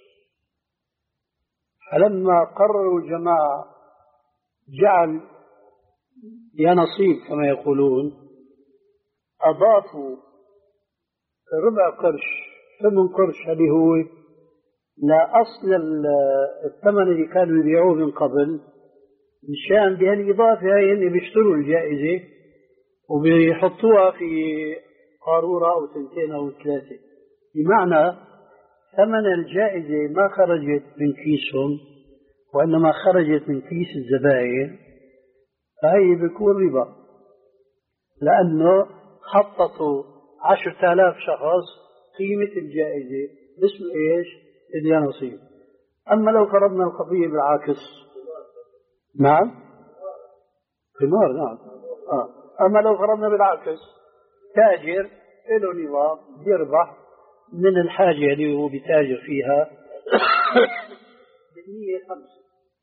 فلما قرروا الجماعة جعل ينصيب كما يقولون، أضافوا ربع قرش ثمن قرش، هذه هو لا أصل الثمن اللي كانوا يبيعوه من قبل، مشان بهالإضافة هاي اللي بيشتروا الجائزة وبيحطوها في قارورة أو سنتين أو ثلاثة، بمعنى ثمن الجائزة ما خرجت من كيسهم وإنما خرجت من كيس الزبائن، فهي بيكون ربا، لأنه خططوا عشرة آلاف شخص قيمة الجائزة باسم إيش؟ اليانصيب. أما لو فرضنا القضية بالعكس، نعم قمار، نعم آه. أما لو فرضنا بالعكس، تاجر له نظام يربح من الحاجة اللي هو بتاجر فيها بالمية خمسة،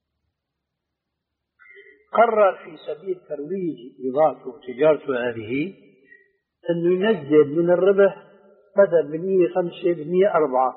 قرر في سبيل ترويج بضاعته وتجارته هذه أنه ينزل من الربح بدل بالمية خمسة بالمية أربعة،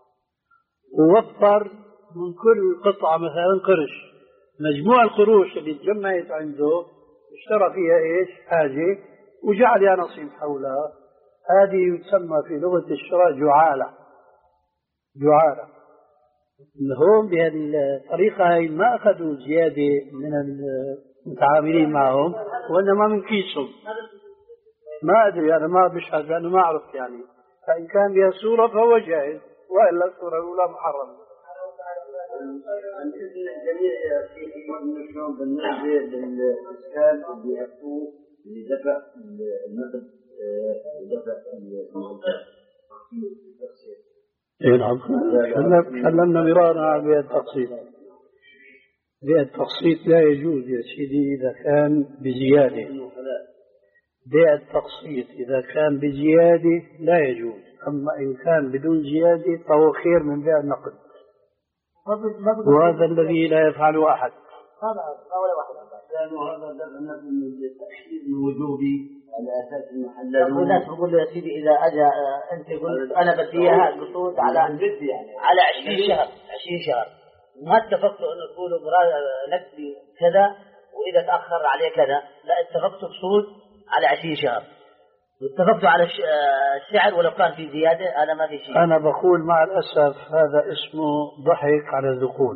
ووفر من كل قطعة مثلا قرش. مجموع القروش اللي تجمعت عنده اشترى فيها ايش؟ حاجة، وجعل يا نصيب حولها. هذه تسمى في لغة الشراء جعالة. جعالة. هون بهذه الطريقة هي ما أخذوا زيادة من المتعاملين معهم، وإنما من كيسهم. ما أدري أنا ما بشهد لأنه ما عرفت يعني. فإن كان بها صورة فهو جائز، وإلا الصورة الأولى محرمة. الإذن الجميع في شلون بالنسبة للإسكان اللي يأتوا لدفع النقد ودفع المعدات. إيه نعم، تكلمنا مرارا عن بيع التقسيط. بيع التقسيط لا يجوز يا سيدي إذا كان بزيادة. بيع التقسيط إذا كان بزيادة لا يجوز، أما إن كان بدون زيادة فهو خير من بيع النقد، وهذا الذي لا يفعله أحد. لأنه هذا دفع من التأشير من وجوبي على أساس المحلل. والناس بقول له يا سيدي إذا أجا أنت قلت أنا بدي إياها قصود على على عشرين شهر عشرين شهر، ما اتفقتوا أن تقولوا نقدي كذا وإذا تأخر عليه كذا، لا اتفقتوا قصود على عشرين شهر، واتفقتوا على السعر ولو كان في زيادة. أنا ما في شيء. أنا بقول مع الأسف هذا اسمه ضحك على الذقون.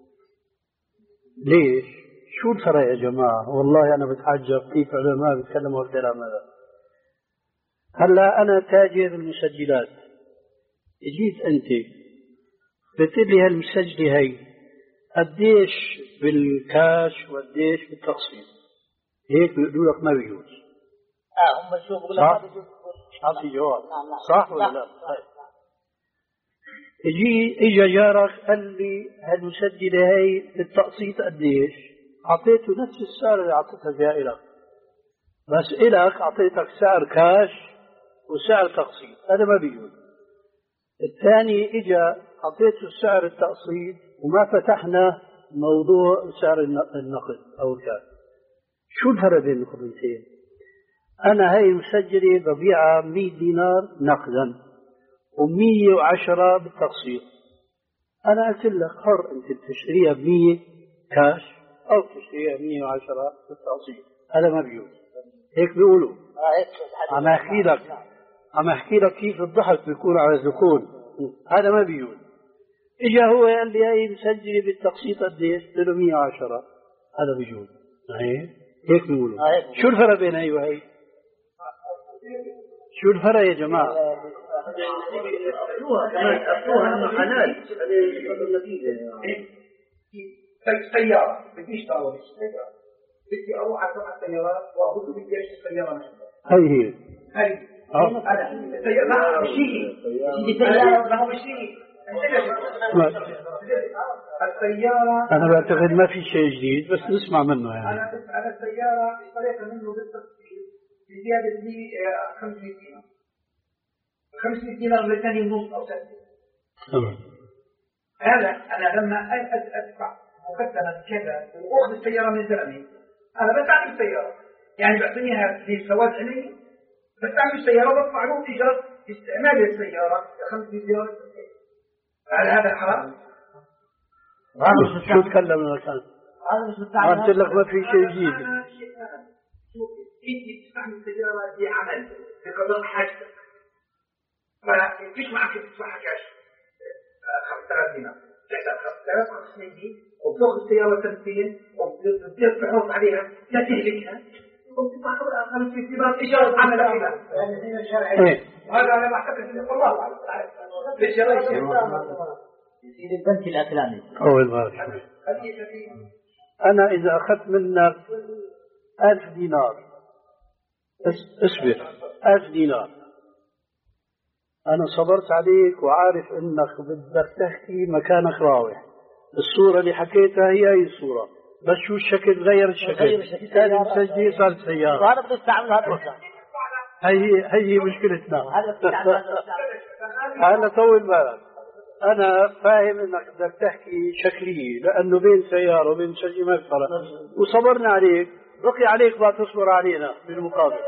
ليش؟ شو الفرق يا جماعة؟ والله أنا بتعجب كيف علماء بيتكلموا الكلام هذا. هلا أنا تاجر المسجلات، جيت أنت قلت لي هالمسجلة هي قديش بالكاش وقديش بالتقسيط، هيك بيقولوا لك ما بيجوز. اه هم شو بقول لك ما بيجوز. أعطي جواب صح ولا لا؟ طيب اجي اجى جارك قال لي هالمسجلة هي بالتقسيط قديش؟ أعطيته نفس السعر اللي أعطيتها فيها إلك، بس إلك أعطيتك سعر كاش وسعر تقسيط، هذا ما بيجوز. الثاني إجا أعطيته سعر التقسيط وما فتحنا موضوع سعر النقد أو الكاش. شو الفرق بين القضيتين؟ أنا هاي المسجلة ببيعها مية دينار نقدا ومية وعشرة بالتقسيط. أنا قلت لك حر أنت تشتريها بمية كاش أو تشتريها مية وعشرة بالتقسيط، هذا ما بيجوز. هيك بيقولوا. عم أحكي لك عم أحكي لك كيف الضحك بيكون على الذقون، هذا ما بيجوز. إجا هو قال لي هاي مسجلة بالتقسيط قديش؟ قلت له مية وعشرة، هذا بيجوز. هيك بيقولوا. شو الفرق بين هي وهي؟ شو الفرق يا جماعة؟ أبوها كمان أبوها أنه حلال هذا النتيجة. سيارة بدي اشتري سيارة، بدي أروح على السيارات وأقول له بدي أشتري سيارة مثلا. هي هي. هي. أنا سيارة مشي. سيارة ما هو مشي. السيارة. أنا بعتقد ما في شيء جديد بس نسمع منه يعني. أنا أنا السيارة اشتريتها منه بالتقسيط بزيادة لي خمسمية دينار. خمسمية دينار لثاني ونص أو ستة. تمام. هذا أنا لما أدفع مقدما كذا وأخذ السيارة من زلمي، أنا بدفع السيارة يعني بعطيها للسواد عيني، بدفع السيارة وبدفع له إيجار استعمال السيارة خمسمية دينار. هل هذا حرام؟ شو تكلمنا كان؟ هذا مش مستعمل. قلت لك ما في شيء جديد. أنت تستعمل السيارة دي عمل لقضاء حاجتك، فيش معك تدفعها كاش خمسة آلاف دينار، تحسب خمسة آلاف وخمسمية دينار وبتاخذ السيارة سنتين وبتصير تحط عليها لا تهلكها وبتدفع خمسمية دينار إيجار عمل عليها. هذا أنا ما أعتقد والله أعلم. ليش يا ريس؟ يصير البنك الأكلاني. أول مرة. أنا إذا أخذت منك ألف دينار، اصبر، ألف دينار، أنا صبرت عليك وعارف إنك بدك تحكي مكانك راوح. الصورة اللي حكيتها هي هي الصورة، بس شو الشكل غير الشكل. كان مسجل صارت سيارة. وهذا بده يستعمل هذا الإنسان. هي هي مشكلتنا. هلا طول بالك، أنا فاهم إنك بدك تحكي شكلية لأنه بين سيارة وبين مسجل ما في فرق، وصبرنا عليك، بقي عليك ما تصبر علينا بالمقابل.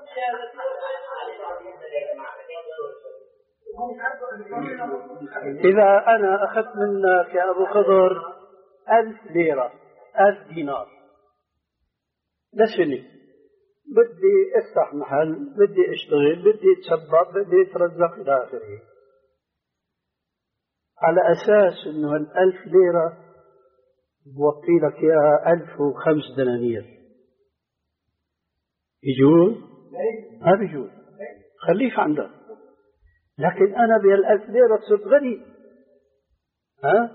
إذا أنا أخذت منك يا أبو خضر ألف ليرة، ألف دينار، لسني بدي أفتح محل، بدي أشتغل، بدي أتسبب، بدي أترزق إلى آخره، على أساس إنه الألف ليرة بوفي لك إياها ألف وخمس دنانير، يجوز؟ ما بيجوز، خليك عندك. لكن أنا بهالألف ليرة صرت غني. ها؟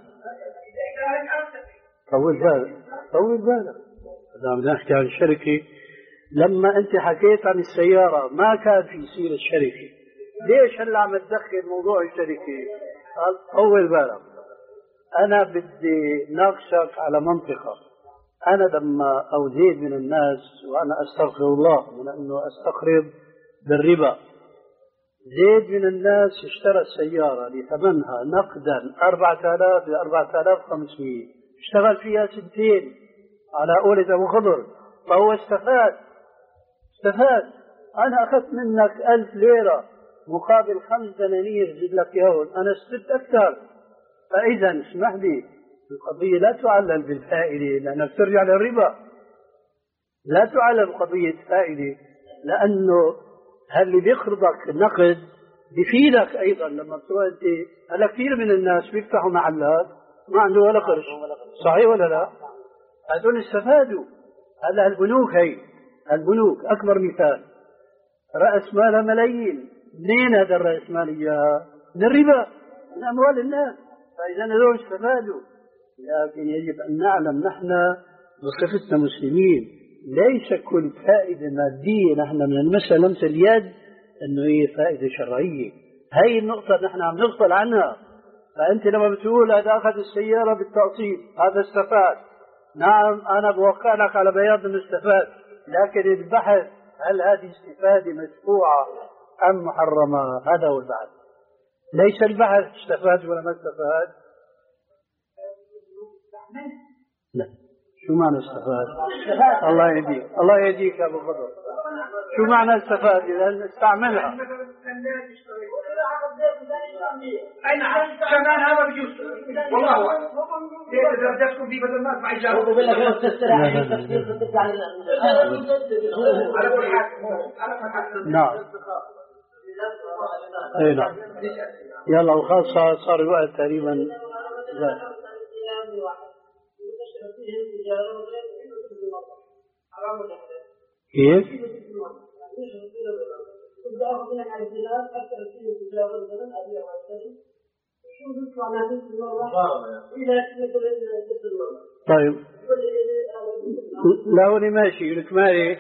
طول بالك، طول بالك. إذا بدنا نحكي عن الشركة، لما أنت حكيت عن السيارة ما كان في سيرة الشركة، ليش هلا عم تدخل موضوع الشركة؟ طول بالك. أنا بدي ناقشك على منطقة. أنا لما أزيد من الناس، وأنا أستغفر الله من أنه أستقرض بالربا، زيد من الناس اشترى السيارة لثمنها نقدا أربعة آلاف ل أربعة آلاف وخمسمئة، اشتغل فيها سنتين على قولة أبو خضر، فهو استفاد استفاد. أنا أخذت منك ألف ليرة مقابل خمس دنانير زد لك يوم، أنا استفدت أكثر. فإذا اسمح لي، القضية لا تعلل بالفائدة لأنك ترجع للربا، لا تعلل قضية فائدة، لأنه اللي بيقرضك نقد بيفيدك أيضا. لما بتروح أنت، هلا كثير من الناس بيفتحوا محلات ما عنده ولا قرش، صحيح ولا لا؟ هذول استفادوا. هلا البنوك، هي البنوك أكبر مثال، رأس مالها ملايين، منين هذا الرأس مال إياها؟ من الربا، من أموال الناس. فإذا هذول استفادوا. لكن يجب أن نعلم نحن بصفتنا مسلمين ليس كل فائدة مادية نحن من المسألة لمس اليد أنه هي فائدة شرعية. هاي النقطة نحن عم نغفل عنها. فأنت لما بتقول هذا أخذ السيارة بالتقسيط هذا استفاد، نعم أنا بوقع لك على بياض أنه استفاد، لكن البحث هل هذه استفادة مشروعة أم محرمة؟ هذا هو البحث، ليس البحث استفاد ولا ما استفاد. لا، شو معنى استفاد؟ الله يهديك، الله يهديك يا أبو خضر. شو معنى استفاد؟ إذا استعملها. أي نعم، كمان هذا بيجوز. والله أعلم. إذا بدكم في بدل ما اسمع إجابة. بقول لك لو تستريح التفكير بترجع على كل حال. نعم. أي نعم. يلا وخاصة صار الوقت تقريبا زاد. كيف؟ طيب لا هو ماشي يقولك مالي.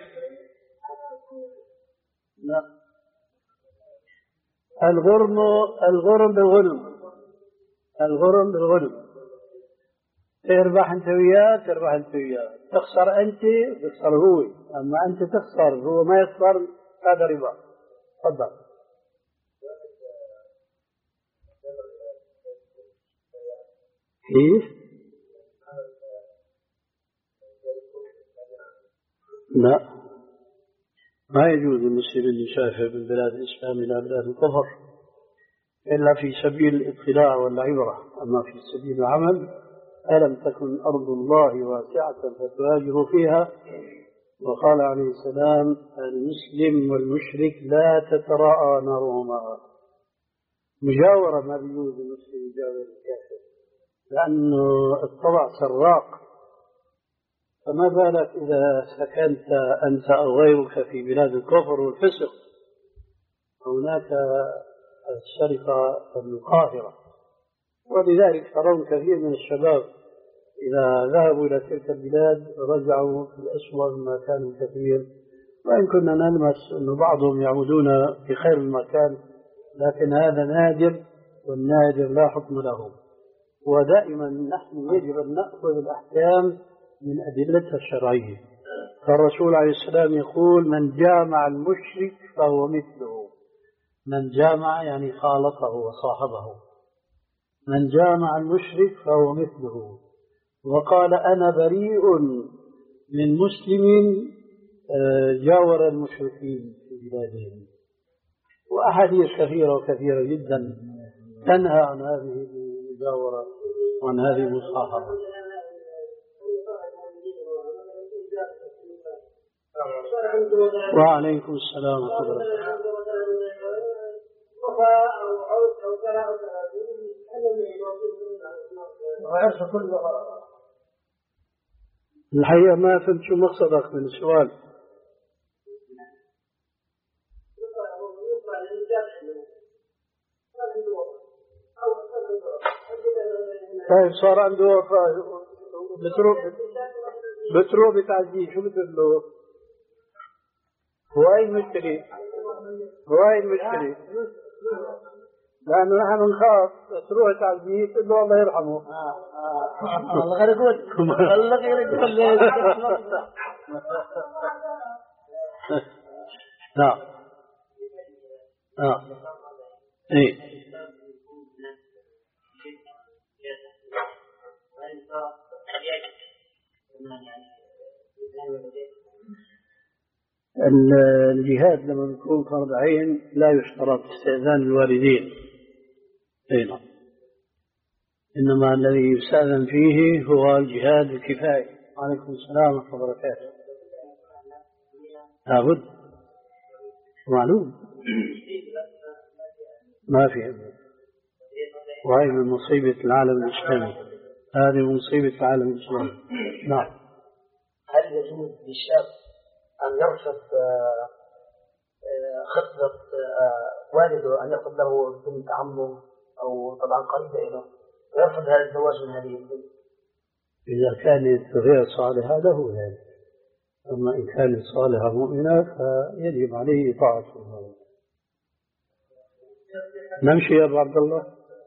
لا، الغرم الغرم بالغنم، الغرم بالغنم، تربح انت وياه تربح انت وياه، تخسر انت بيخسر هو، اما انت تخسر هو ما يخسر، هذا ربا. تفضل. كيف؟ لا، ما يجوز للمسلم أن يسافر من بلاد الإسلام إلى بلاد الكفر إلا في سبيل الاطلاع والعبرة، أما في سبيل العمل ألم تكن أرض الله واسعة فتهاجروا فيها. وقال عليه السلام: المسلم والمشرك لا تتراءى نارهما. مجاورة ما بيجوز المسلم يجاور الكافر لأنه الطبع سراق، فما بالك إذا سكنت أنت أو غيرك في بلاد الكفر والفسق، هناك السرقة القاهرة. ولذلك ترون كثير من الشباب إذا ذهبوا إلى تلك البلاد رجعوا في الأسوأ مما كانوا كثير، وإن كنا نلمس أن بعضهم يعودون في خير المكان لكن هذا نادر، والنادر لا حكم له. ودائما نحن يجب أن نأخذ الأحكام من أدلتها الشرعية. فالرسول عليه السلام يقول: من جامع المشرك فهو مثله. من جامع يعني خالطه وصاحبه. من جامع المشرك فهو مثله. وقال: أنا بريء من مسلم جاور المشركين في بلادهم. وأحاديث كثيرة وكثيرة جدا تنهى عن هذه المجاورة وعن هذه المصاحبة. وعليكم السلام ورحمة الله. الحقيقة ما فهمت شو مقصدك من السؤال. طيب صار عنده وفاة بتروح بتروح بتعزيه، شو بتقول له؟ هو أي المشكلة؟ هو أي المشكلة؟ لأنه نحن نخاف تروح تعزيه تقول له الله يرحمه. الله غير يقول الله غير يقول. نعم نعم إيه. الجهاد لما يكون فرض عين لا يشترط استئذان الوالدين. أي نعم. إنما الذي يستأذن فيه هو الجهاد الكفاية. عليكم السلام ورحمة الله وبركاته. لابد معلوم ما في. وهي من مصيبة العالم الإسلامي. هذه مصيبة العالم الإسلامي. نعم. هل يجوز للشاب أن يرفض خطبة والده أن يأخذ له بنت عمه أو طبعا قريبة له ويرفض هذا الزواج من هذه البنت؟ إذا كانت غير صالحة له ذلك، أما إن كانت صالحة مؤمنة فيجب عليه طاعتها. نمشي يا أبو عبد الله.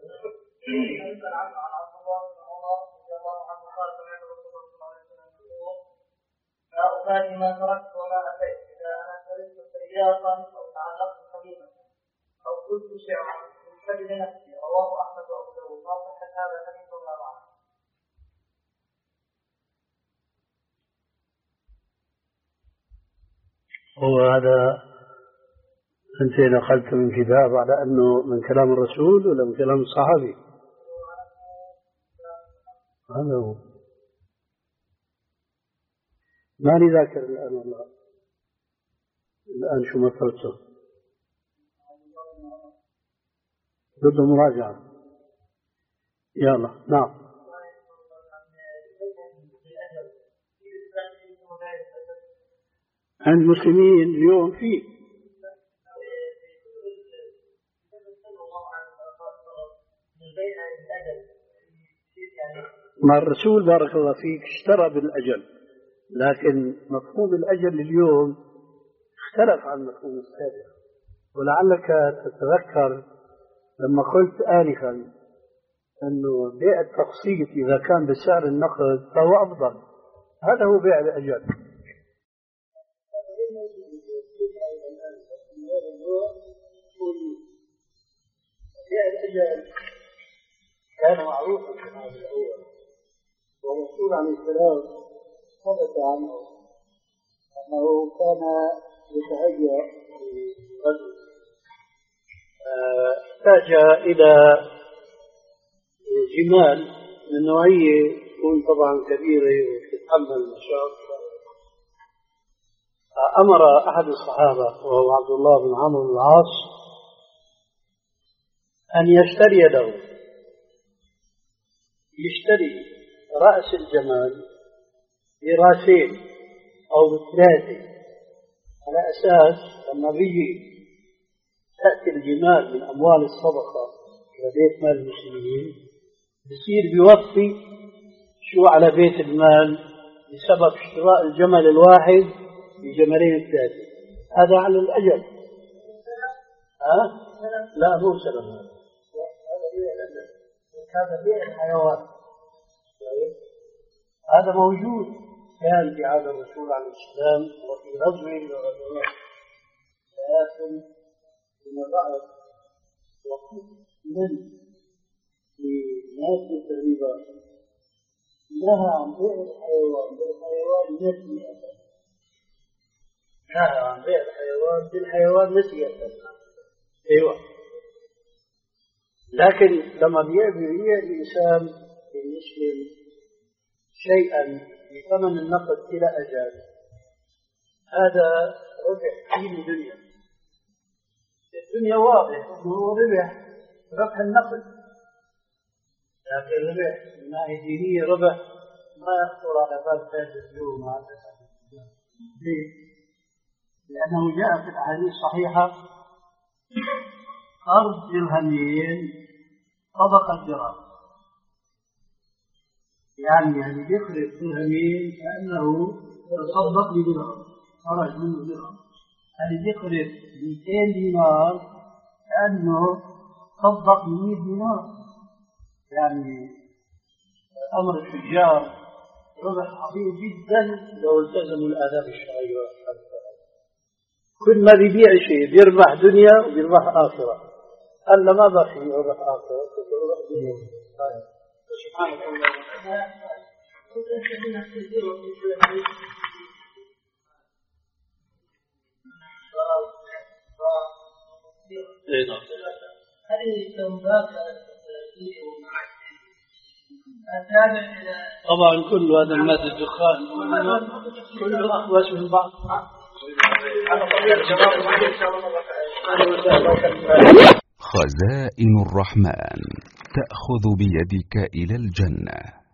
لا ما تركت وما أتيت إذا أنا تركت سياقا أو تعلقت قديما أو قلت شعرا من سبيل نفسي. رواه أحمد وأبو داود. ما صحة هذا الحديث ولا معنى؟ هو هذا أنت نقلت من كتاب على أنه من كلام الرسول ولا من كلام الصحابي؟ هذا هو. ماني ذاكر الآن والله. الآن شو مثلته ضد مراجعة. يلا. نعم. عند المسلمين اليوم فيه مع الرسول بارك الله فيك اشترى بالأجل، لكن مفهوم الأجل اليوم اختلف عن مفهوم السابق. ولعلك تتذكر لما قلت آنفا أنه بيع التقسيط إذا كان بسعر النقد فهو أفضل. هذا هو بيع الأجل. بيع الأجل كان معروفا في هذا الأول، والرسول عليه السلام ثبت عنه أنه كان يتهيأ لرجل احتاج إلى جمال من نوعية تكون طبعا كبيرة وتتحمل المشاق. أمر أحد الصحابة وهو عبد الله بن عمرو بن العاص أن يشتري له يشتري رأس الجمال براسين أو بثلاثة، على أساس لما بيجي تأتي الجمال من أموال الصدقة إلى بيت مال المسلمين بصير بيوفي شو على بيت المال بسبب اشتراء الجمل الواحد بجملين ثلاثة. هذا على الأجل. ها؟ لا مو سلم هذا بيع الحيوان. هذا موجود كان في عهد الرسول عليه السلام وفي غزوه من الغزوات، لكن فيما بعد وقت من في ناس الربا نهى عن بيع الحيوان بالحيوان نسيئة. نهى عن بيع الحيوان بالحيوان نسيئة. ايوه. لكن لما بيبيع الانسان المسلم شيئا بثمن النقد الى اجال، هذا ربح في الدنيا. الدنيا واضح انه ربح ربح النقد، لكن ربح من ناحيه دينيه ربح ما يخطر على بال تاجر اليوم. ليه؟ لانه جاء في الاحاديث الصحيحه قرض درهمين طبق الدرهم، يعني يعني يقرض درهمين كأنه تصدق بدرهم خرج منه درهم. يعني يقرض مئتين دينار كأنه تصدق بمئة دينار. يعني أمر التجار ربح عظيم جدا لو التزموا الآداب الشرعية. كل ما بيبيع شيء بيربح دنيا وبيربح آخرة. ألا ما بقى في ربح آخرة، ربح دنيا. سبحانك اللهم طبعا كل هذا المادة الدخان كله أخبث من بعض. خزائن الرحمن تأخذ بيدك إلى الجنة.